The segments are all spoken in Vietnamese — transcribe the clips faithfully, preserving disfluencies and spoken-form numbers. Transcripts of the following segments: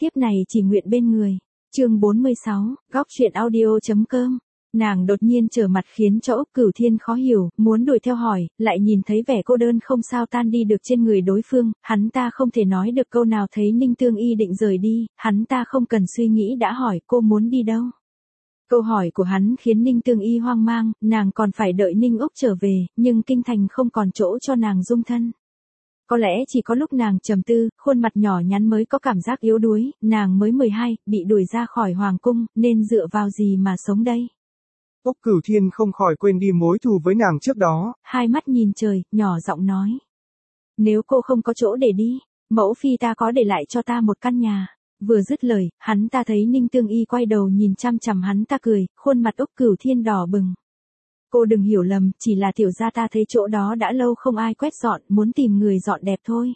tiếp này chỉ nguyện bên người. Chương bốn mươi sáu, góc truyện audio.com. Nàng đột nhiên trở mặt khiến cho Úc Cửu Thiên khó hiểu, muốn đuổi theo hỏi, lại nhìn thấy vẻ cô đơn không sao tan đi được trên người đối phương, hắn ta không thể nói được câu nào thấy Ninh Tương Y định rời đi, hắn ta không cần suy nghĩ đã hỏi cô muốn đi đâu. Câu hỏi của hắn khiến Ninh Tương Y hoang mang, nàng còn phải đợi Ninh Úc trở về, nhưng kinh thành không còn chỗ cho nàng dung thân. Có lẽ chỉ có lúc nàng trầm tư, khuôn mặt nhỏ nhắn mới có cảm giác yếu đuối, nàng mới mười hai, bị đuổi ra khỏi hoàng cung, nên dựa vào gì mà sống đây? Úc Cửu Thiên không khỏi quên đi mối thù với nàng trước đó. Hai mắt nhìn trời, nhỏ giọng nói. Nếu cô không có chỗ để đi, mẫu phi ta có để lại cho ta một căn nhà. Vừa dứt lời, hắn ta thấy Ninh Tương Y quay đầu nhìn chăm chằm hắn ta cười, khuôn mặt Úc Cửu Thiên đỏ bừng. Cô đừng hiểu lầm, chỉ là tiểu gia ta thấy chỗ đó đã lâu không ai quét dọn, muốn tìm người dọn đẹp thôi.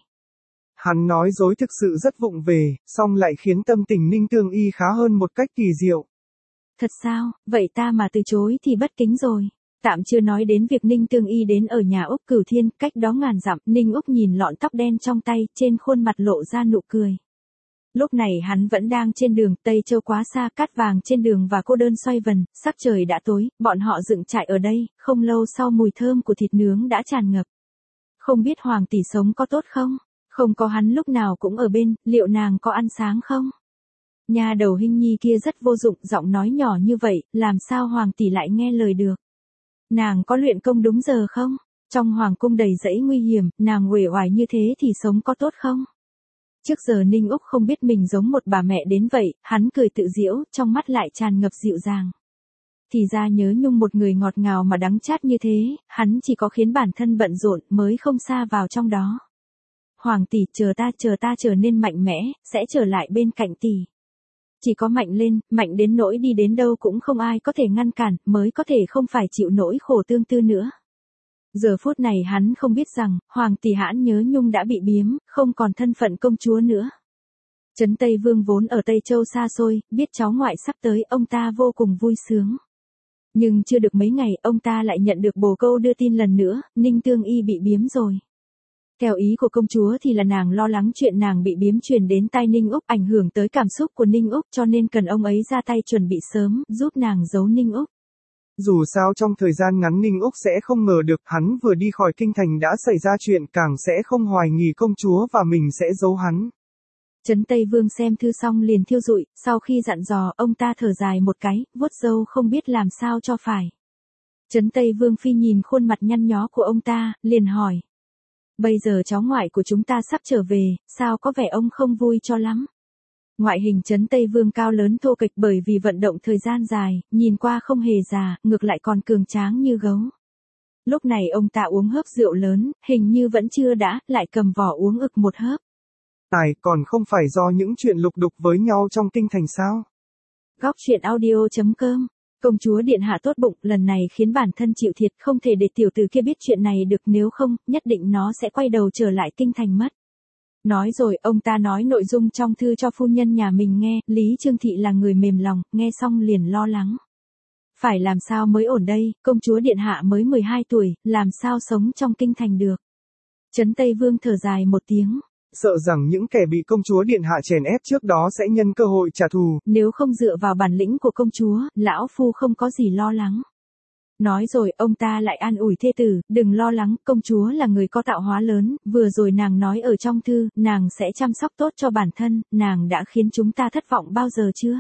Hắn nói dối thực sự rất vụng về, song lại khiến tâm tình Ninh Tương Y khá hơn một cách kỳ diệu. Thật sao, vậy ta mà từ chối thì bất kính rồi. Tạm chưa nói đến việc Ninh Tương Y đến ở nhà Úc Cửu Thiên, cách đó ngàn dặm, Ninh Úc nhìn lọn tóc đen trong tay, trên khuôn mặt lộ ra nụ cười. Lúc này hắn vẫn đang trên đường, Tây Châu quá xa, cát vàng trên đường và cô đơn xoay vần, sắc trời đã tối, bọn họ dựng trại ở đây, không lâu sau mùi thơm của thịt nướng đã tràn ngập. Không biết Hoàng tỷ sống có tốt không? Không có hắn lúc nào cũng ở bên, liệu nàng có ăn sáng không? Nhà đầu Hinh Nhi kia rất vô dụng, giọng nói nhỏ như vậy, làm sao Hoàng tỷ lại nghe lời được? Nàng có luyện công đúng giờ không? Trong hoàng cung đầy rẫy nguy hiểm, nàng uể oải như thế thì sống có tốt không? Trước giờ Ninh Úc không biết mình giống một bà mẹ đến vậy, hắn cười tự giễu, trong mắt lại tràn ngập dịu dàng. Thì ra nhớ nhung một người ngọt ngào mà đắng chát như thế, hắn chỉ có khiến bản thân bận rộn mới không sa vào trong đó. Hoàng tỷ, chờ ta, chờ ta trở nên mạnh mẽ, sẽ trở lại bên cạnh tỷ. Chỉ có mạnh lên, mạnh đến nỗi đi đến đâu cũng không ai có thể ngăn cản, mới có thể không phải chịu nỗi khổ tương tư nữa. Giờ phút này hắn không biết rằng, Hoàng tỷ hãn nhớ nhung đã bị biếm, không còn thân phận công chúa nữa. Trấn Tây Vương vốn ở Tây Châu xa xôi, biết cháu ngoại sắp tới, ông ta vô cùng vui sướng. Nhưng chưa được mấy ngày, ông ta lại nhận được bồ câu đưa tin lần nữa, Ninh Tương Y bị biếm rồi. Theo ý của công chúa thì là nàng lo lắng chuyện nàng bị biếm truyền đến tai Ninh Úc, ảnh hưởng tới cảm xúc của Ninh Úc, cho nên cần ông ấy ra tay chuẩn bị sớm, giúp nàng giấu Ninh Úc. Dù sao trong thời gian ngắn Ninh Úc sẽ không ngờ được hắn vừa đi khỏi kinh thành đã xảy ra chuyện, càng sẽ không hoài nghi công chúa và mình sẽ giấu hắn. Trấn Tây Vương xem thư xong liền thiêu rụi, sau khi dặn dò, ông ta thở dài một cái, vuốt râu không biết làm sao cho phải. Trấn Tây Vương phi nhìn khuôn mặt nhăn nhó của ông ta, liền hỏi. Bây giờ cháu ngoại của chúng ta sắp trở về, sao có vẻ ông không vui cho lắm? Ngoại hình Trấn Tây Vương cao lớn thô kệch bởi vì vận động thời gian dài, nhìn qua không hề già, ngược lại còn cường tráng như gấu. Lúc này ông ta uống hớp rượu lớn, hình như vẫn chưa đã, lại cầm vỏ uống ực một hớp. Tài còn không phải do những chuyện lục đục với nhau trong kinh thành sao? Góc truyện audio.com. Công chúa điện hạ tốt bụng, lần này khiến bản thân chịu thiệt, không thể để tiểu tử kia biết chuyện này được, nếu không, nhất định nó sẽ quay đầu trở lại kinh thành mất. Nói rồi, ông ta nói nội dung trong thư cho phu nhân nhà mình nghe, Lý Trương Thị là người mềm lòng, nghe xong liền lo lắng. Phải làm sao mới ổn đây, công chúa điện hạ mới mười hai tuổi, làm sao sống trong kinh thành được. Trấn Tây Vương thở dài một tiếng. Sợ rằng những kẻ bị công chúa điện hạ chèn ép trước đó sẽ nhân cơ hội trả thù. Nếu không dựa vào bản lĩnh của công chúa, lão phu không có gì lo lắng. Nói rồi, ông ta lại an ủi thê tử, đừng lo lắng, công chúa là người có tạo hóa lớn, vừa rồi nàng nói ở trong thư, nàng sẽ chăm sóc tốt cho bản thân, nàng đã khiến chúng ta thất vọng bao giờ chưa?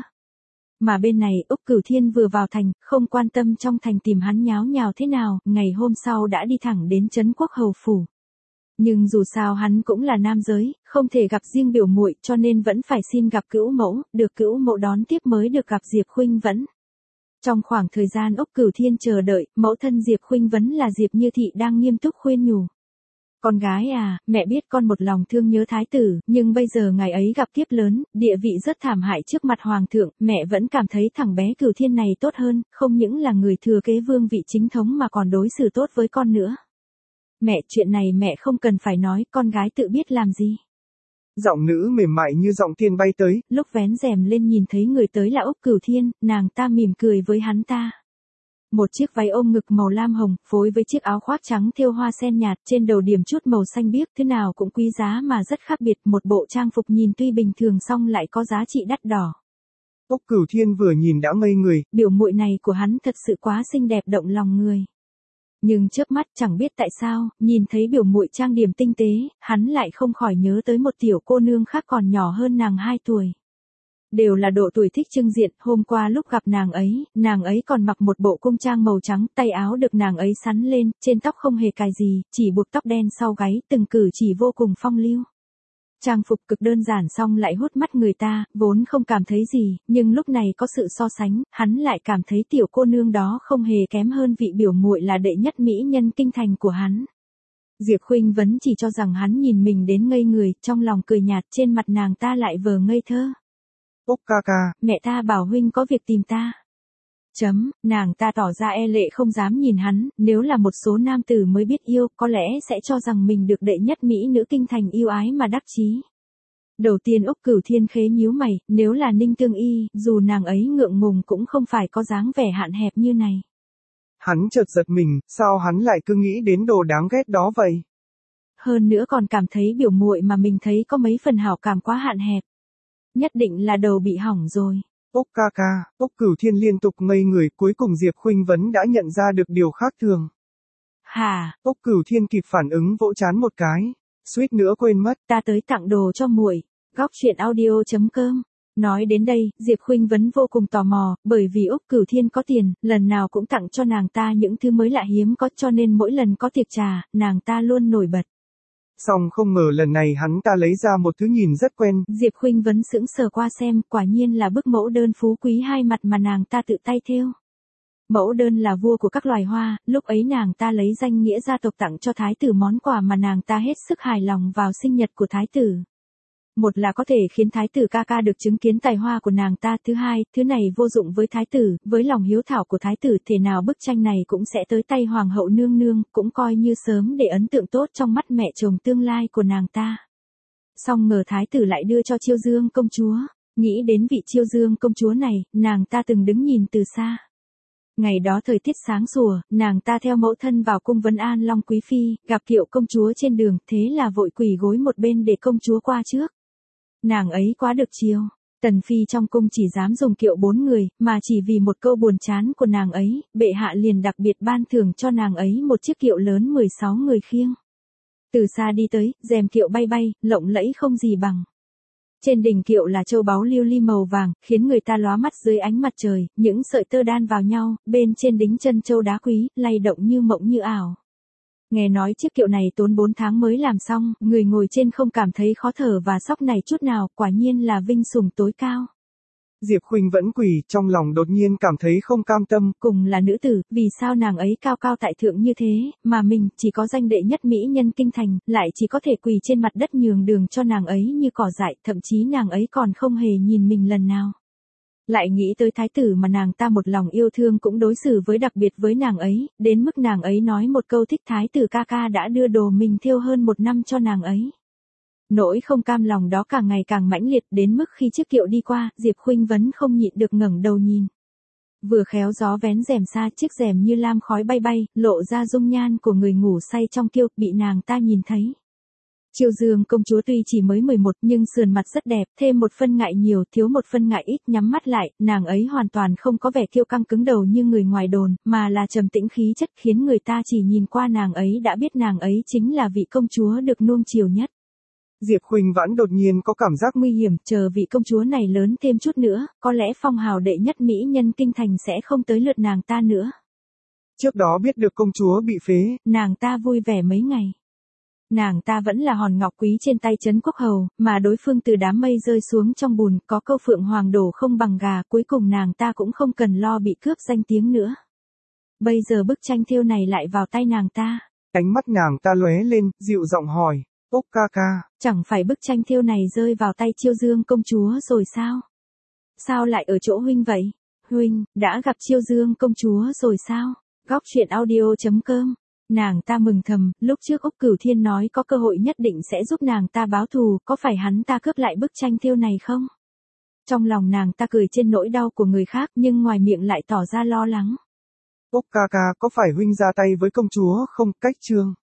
Mà bên này, Úc Cửu Thiên vừa vào thành, không quan tâm trong thành tìm hắn nháo nhào thế nào, ngày hôm sau đã đi thẳng đến Trấn Quốc Hầu Phủ. Nhưng dù sao hắn cũng là nam giới, không thể gặp riêng biểu muội, cho nên vẫn phải xin gặp cữu mẫu, được cữu mẫu đón tiếp mới được gặp Diệp Khuynh Vẫn. Trong khoảng thời gian Úc Cửu Thiên chờ đợi, mẫu thân Diệp Khuynh Vấn là Diệp Như Thị đang nghiêm túc khuyên nhủ. Con gái à, mẹ biết con một lòng thương nhớ thái tử, nhưng bây giờ ngài ấy gặp kiếp lớn, địa vị rất thảm hại trước mặt hoàng thượng, mẹ vẫn cảm thấy thằng bé Cửu Thiên này tốt hơn, không những là người thừa kế vương vị chính thống mà còn đối xử tốt với con nữa. Mẹ, chuyện này mẹ không cần phải nói, con gái tự biết làm gì. Giọng nữ mềm mại như giọng tiên bay tới. Lúc vén rèm lên nhìn thấy người tới là Úc Cửu Thiên, nàng ta mỉm cười với hắn ta. Một chiếc váy ôm ngực màu lam hồng, phối với chiếc áo khoác trắng thêu hoa sen nhạt, trên đầu điểm chút màu xanh biếc, thứ nào cũng quý giá mà rất khác biệt, một bộ trang phục nhìn tuy bình thường song lại có giá trị đắt đỏ. Úc Cửu Thiên vừa nhìn đã ngây người, biểu muội này của hắn thật sự quá xinh đẹp động lòng người. Nhưng chớp mắt chẳng biết tại sao, nhìn thấy biểu muội trang điểm tinh tế, hắn lại không khỏi nhớ tới một tiểu cô nương khác còn nhỏ hơn nàng hai tuổi. Đều là độ tuổi thích trưng diện, hôm qua lúc gặp nàng ấy, nàng ấy còn mặc một bộ cung trang màu trắng, tay áo được nàng ấy sắn lên, trên tóc không hề cài gì, chỉ buộc tóc đen sau gáy, từng cử chỉ vô cùng phong lưu. Trang phục cực đơn giản song lại hút mắt người ta, vốn không cảm thấy gì, nhưng lúc này có sự so sánh, hắn lại cảm thấy tiểu cô nương đó không hề kém hơn vị biểu muội là đệ nhất mỹ nhân kinh thành của hắn. Diệp Khuynh Vấn chỉ cho rằng hắn nhìn mình đến ngây người, trong lòng cười nhạt, trên mặt nàng ta lại vờ ngây thơ. Úc ca ca, mẹ ta bảo huynh có việc tìm ta. Chấm, nàng ta tỏ ra e lệ không dám nhìn hắn, nếu là một số nam tử mới biết yêu, có lẽ sẽ cho rằng mình được đệ nhất mỹ nữ kinh thành yêu ái mà đắc chí. Đầu tiên Úc Cửu Thiên khế nhíu mày, nếu là Ninh Tương Y, dù nàng ấy ngượng ngùng cũng không phải có dáng vẻ hạn hẹp như này. Hắn chợt giật mình, sao hắn lại cứ nghĩ đến đồ đáng ghét đó vậy? Hơn nữa còn cảm thấy biểu muội mà mình thấy có mấy phần hảo cảm quá hạn hẹp. Nhất định là đầu bị hỏng rồi. Úc ca ca, Úc Cửu Thiên liên tục ngây người, cuối cùng Diệp Khuynh Vấn đã nhận ra được điều khác thường. Hả? Úc Cửu Thiên kịp phản ứng vỗ trán một cái, suýt nữa quên mất. Ta tới tặng đồ cho muội. Góc truyện audio chấm com. Nói đến đây, Diệp Khuynh Vấn vô cùng tò mò, bởi vì Úc Cửu Thiên có tiền, lần nào cũng tặng cho nàng ta những thứ mới lạ hiếm có, cho nên mỗi lần có tiệc trà, nàng ta luôn nổi bật. Song không ngờ lần này hắn ta lấy ra một thứ nhìn rất quen. Diệp Khuynh Vấn sững sờ qua xem, quả nhiên là bức mẫu đơn phú quý hai mặt mà nàng ta tự tay thêu. Mẫu đơn là vua của các loài hoa, lúc ấy nàng ta lấy danh nghĩa gia tộc tặng cho thái tử món quà mà nàng ta hết sức hài lòng vào sinh nhật của thái tử. Một là có thể khiến thái tử ca ca được chứng kiến tài hoa của nàng ta, thứ hai, thứ này vô dụng với thái tử, với lòng hiếu thảo của thái tử thể nào bức tranh này cũng sẽ tới tay hoàng hậu nương nương, cũng coi như sớm để ấn tượng tốt trong mắt mẹ chồng tương lai của nàng ta. Song ngờ thái tử lại đưa cho Chiêu Dương công chúa, nghĩ đến vị Chiêu Dương công chúa này, nàng ta từng đứng nhìn từ xa. Ngày đó thời tiết sáng sủa, nàng ta theo mẫu thân vào cung vấn an Long Quý Phi, gặp Kiệu công chúa trên đường, thế là vội quỳ gối một bên để công chúa qua trước. Nàng ấy quá được chiều, Tần Phi trong cung chỉ dám dùng kiệu bốn người, mà chỉ vì một câu buồn chán của nàng ấy, bệ hạ liền đặc biệt ban thưởng cho nàng ấy một chiếc kiệu lớn mười sáu người khiêng. Từ xa đi tới, rèm kiệu bay bay, lộng lẫy không gì bằng. Trên đỉnh kiệu là châu báu lưu ly màu vàng, khiến người ta lóa mắt dưới ánh mặt trời, những sợi tơ đan vào nhau, bên trên đính chân châu đá quý, lay động như mộng như ảo. Nghe nói chiếc kiệu này tốn bốn tháng mới làm xong, người ngồi trên không cảm thấy khó thở và sóc này chút nào, quả nhiên là vinh sủng tối cao. Diệp Khuynh Vẫn quỳ, trong lòng đột nhiên cảm thấy không cam tâm. Cùng là nữ tử, vì sao nàng ấy cao cao tại thượng như thế, mà mình, chỉ có danh đệ nhất mỹ nhân kinh thành, lại chỉ có thể quỳ trên mặt đất nhường đường cho nàng ấy như cỏ dại, thậm chí nàng ấy còn không hề nhìn mình lần nào. Lại nghĩ tới thái tử mà nàng ta một lòng yêu thương cũng đối xử với đặc biệt với nàng ấy, đến mức nàng ấy nói một câu thích thái tử ca ca đã đưa đồ mình thêu hơn một năm cho nàng ấy. Nỗi không cam lòng đó càng ngày càng mãnh liệt đến mức khi chiếc kiệu đi qua, Diệp Khuynh Vấn không nhịn được ngẩng đầu nhìn. Vừa khéo gió vén rèm xa, chiếc rèm như lam khói bay bay, lộ ra dung nhan của người ngủ say trong kiệu, bị nàng ta nhìn thấy. Chiêu Dương công chúa tuy chỉ mới mười một nhưng sườn mặt rất đẹp, thêm một phân ngại nhiều, thiếu một phân ngại ít, nhắm mắt lại, nàng ấy hoàn toàn không có vẻ kiêu căng cứng đầu như người ngoài đồn, mà là trầm tĩnh khí chất khiến người ta chỉ nhìn qua nàng ấy đã biết nàng ấy chính là vị công chúa được nuông chiều nhất. Diệp Khuynh Vãn đột nhiên có cảm giác nguy hiểm, chờ vị công chúa này lớn thêm chút nữa, có lẽ phong hào đệ nhất mỹ nhân kinh thành sẽ không tới lượt nàng ta nữa. Trước đó biết được công chúa bị phế, nàng ta vui vẻ mấy ngày. Nàng ta vẫn là hòn ngọc quý trên tay Trấn Quốc Hầu, mà đối phương từ đám mây rơi xuống trong bùn, có câu phượng hoàng đổ không bằng gà, cuối cùng nàng ta cũng không cần lo bị cướp danh tiếng nữa. Bây giờ bức tranh thêu này lại vào tay nàng ta. Ánh mắt nàng ta lóe lên, dịu giọng hỏi, Úc ca ca, chẳng phải bức tranh thêu này rơi vào tay Chiêu Dương công chúa rồi sao? Sao lại ở chỗ huynh vậy? Huynh, đã gặp Chiêu Dương công chúa rồi sao? Góc truyện audio chấm com. Nàng ta mừng thầm, lúc trước Úc Cửu Thiên nói có cơ hội nhất định sẽ giúp nàng ta báo thù, có phải hắn ta cướp lại bức tranh thêu này không? Trong lòng nàng ta cười trên nỗi đau của người khác nhưng ngoài miệng lại tỏ ra lo lắng. Úc ca ca, có phải huynh ra tay với công chúa không? Cách chương